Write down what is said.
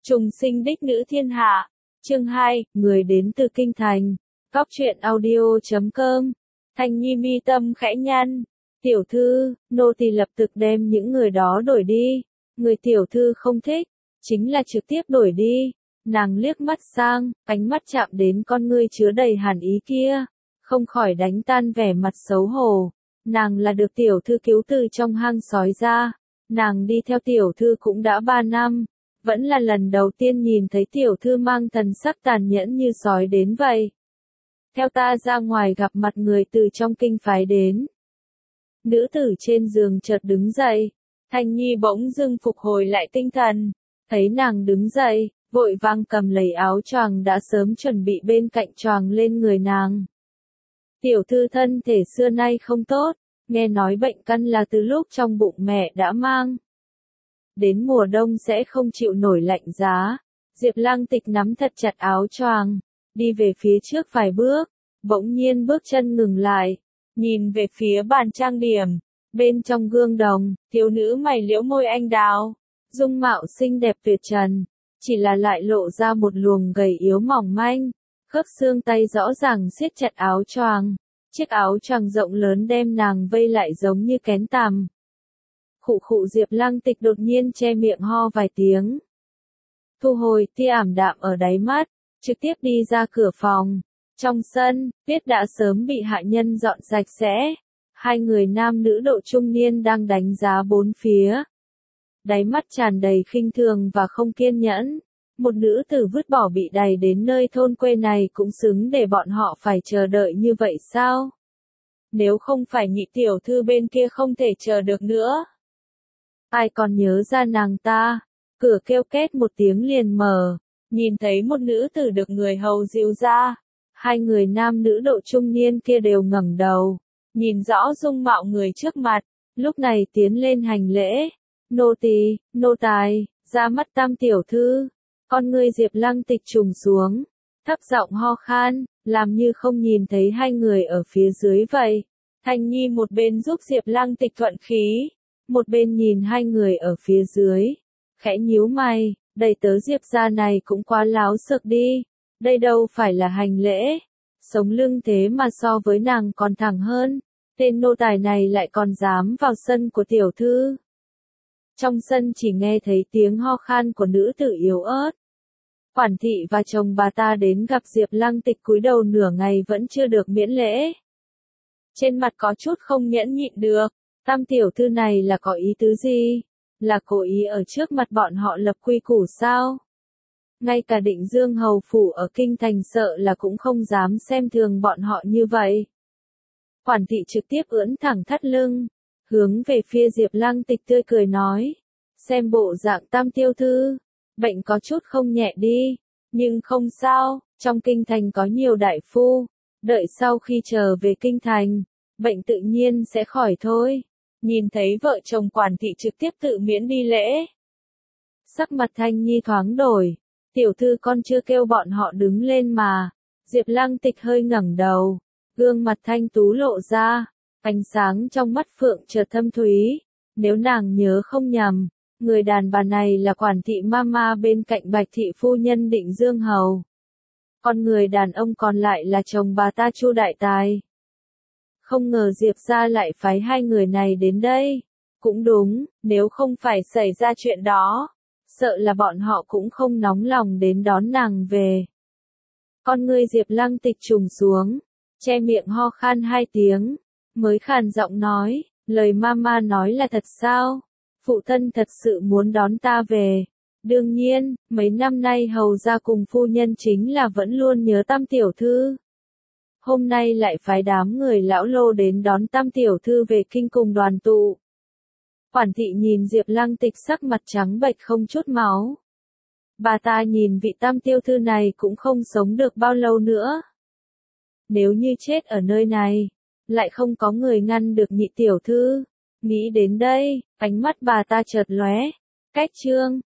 Trùng sinh đích nữ thiên hạ. Chương 2, người đến từ kinh thành. Góc truyện audio.com. Thanh Nhi mi tâm khẽ nhăn. Tiểu thư, nô tỳ lập tức đem những người đó đổi đi. Người tiểu thư không thích, chính là trực tiếp đổi đi. Nàng liếc mắt sang, ánh mắt chạm đến con ngươi chứa đầy hàn ý kia, không khỏi đánh tan vẻ mặt xấu hổ. Nàng là được tiểu thư cứu từ trong hang sói ra. Nàng đi theo tiểu thư cũng đã 3 năm. Vẫn là lần đầu tiên nhìn thấy tiểu thư mang thần sắc tàn nhẫn như sói đến vậy. Theo ta ra ngoài gặp mặt người từ trong kinh phái đến. Nữ tử trên giường chợt đứng dậy. Thanh Nhi bỗng dưng phục hồi lại tinh thần. Thấy nàng đứng dậy, vội vàng cầm lấy áo choàng đã sớm chuẩn bị bên cạnh choàng lên người nàng. Tiểu thư thân thể xưa nay không tốt, nghe nói bệnh căn là từ lúc trong bụng mẹ đã mang. Đến mùa đông sẽ không chịu nổi lạnh giá. Diệp Lăng Tịch nắm thật chặt áo choàng, đi về phía trước vài bước, bỗng nhiên bước chân ngừng lại, nhìn về phía bàn trang điểm. Bên trong gương đồng, thiếu nữ mày liễu môi anh đào, dung mạo xinh đẹp tuyệt trần, chỉ là lại lộ ra một luồng gầy yếu mỏng manh, khớp xương tay rõ ràng siết chặt áo choàng. Chiếc áo choàng rộng lớn đem nàng vây lại giống như kén tằm. Khụ khụ, Diệp Lăng Tịch đột nhiên che miệng ho vài tiếng. Thu hồi tia ảm đạm ở đáy mắt, trực tiếp đi ra cửa phòng. Trong sân, tuyết đã sớm bị hạ nhân dọn sạch sẽ. Hai người nam nữ độ trung niên đang đánh giá bốn phía. Đáy mắt tràn đầy khinh thường và không kiên nhẫn. Một nữ tử vứt bỏ bị đày đến nơi thôn quê này cũng xứng để bọn họ phải chờ đợi như vậy sao? Nếu không phải nhị tiểu thư bên kia không thể chờ được nữa. Ai còn nhớ ra nàng ta? Cửa kêu két một tiếng liền mở, nhìn thấy một nữ tử được người hầu dìu ra. Hai người nam nữ độ trung niên kia đều ngẩng đầu, nhìn rõ dung mạo người trước mặt, lúc này tiến lên hành lễ. Nô tỳ, nô tài, ra mắt Tam tiểu thư. Con ngươi Diệp Lăng Tịch trùng xuống, thấp giọng ho khan, làm như không nhìn thấy hai người ở phía dưới vậy. Thanh Nhi một bên giúp Diệp Lăng Tịch thuận khí, một bên nhìn hai người ở phía dưới, khẽ nhíu mày, đầy tớ Diệp gia này cũng quá láo xược đi, đây đâu phải là hành lễ, sống lưng thế mà so với nàng còn thẳng hơn, tên nô tài này lại còn dám vào sân của tiểu thư. Trong sân chỉ nghe thấy tiếng ho khan của nữ tử yếu ớt. Quản thị và chồng bà ta đến gặp Diệp Lăng Tịch cúi đầu nửa ngày vẫn chưa được miễn lễ. Trên mặt có chút không nhẫn nhịn được, Tam tiểu thư này là có ý tứ gì? Là cố ý ở trước mặt bọn họ lập quy củ sao? Ngay cả Định Dương hầu phủ ở kinh thành sợ là cũng không dám xem thường bọn họ như vậy. Quản thị trực tiếp ưỡn thẳng thắt lưng, hướng về phía Diệp Lăng Tịch tươi cười nói, xem bộ dạng Tam tiểu thư, bệnh có chút không nhẹ đi, nhưng không sao, trong kinh thành có nhiều đại phu, đợi sau khi trở về kinh thành, bệnh tự nhiên sẽ khỏi thôi. Nhìn thấy vợ chồng quản thị trực tiếp tự miễn đi lễ. Sắc mặt Thanh Nhi thoáng đổi, tiểu thư con chưa kêu bọn họ đứng lên mà. Diệp Lăng Tịch hơi ngẩng đầu, gương mặt thanh tú lộ ra, ánh sáng trong mắt phượng chợt thâm thúy. Nếu nàng nhớ không nhầm, người đàn bà này là quản thị mama bên cạnh Bạch thị phu nhân Định Dương hầu. Còn người đàn ông còn lại là chồng bà ta Chu đại tài. Không ngờ Diệp gia lại phái hai người này đến đây. Cũng đúng, nếu không phải xảy ra chuyện đó, sợ là bọn họ cũng không nóng lòng đến đón nàng về. Con ngươi Diệp Lăng Tịch trùng xuống, che miệng ho khan 2 tiếng, mới khàn giọng nói, lời mama nói là thật sao? Phụ thân thật sự muốn đón ta về. Đương nhiên, mấy năm nay hầu gia cùng phu nhân chính là vẫn luôn nhớ Tam tiểu thư. Hôm nay lại phái đám người lão lô đến đón Tam tiểu thư về kinh cùng đoàn tụ. Quản thị nhìn Diệp Lăng Tịch sắc mặt trắng bệch không chút máu. Bà ta nhìn vị Tam tiểu thư này cũng không sống được bao lâu nữa. Nếu như chết ở nơi này, lại không có người ngăn được nhị tiểu thư. Nghĩ đến đây, ánh mắt bà ta chợt lóe. Cách chương